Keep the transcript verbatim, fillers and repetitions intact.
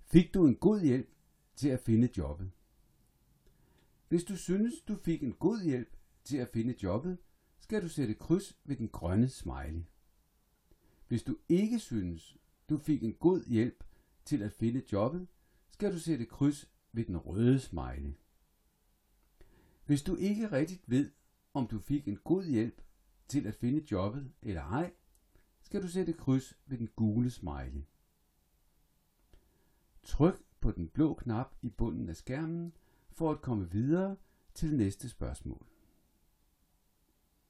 Fik du en god hjælp til at finde jobbet? Hvis du synes, du fik en god hjælp til at finde jobbet, skal du sætte kryds ved den grønne smiley. Hvis du ikke synes, du fik en god hjælp til at finde jobbet, skal du sætte kryds ved den røde smiley. Hvis du ikke rigtigt ved, om du fik en god hjælp til at finde jobbet eller ej, skal du sætte kryds ved den gule smiley. Tryk på den blå knap i bunden af skærmen for at komme videre til næste spørgsmål.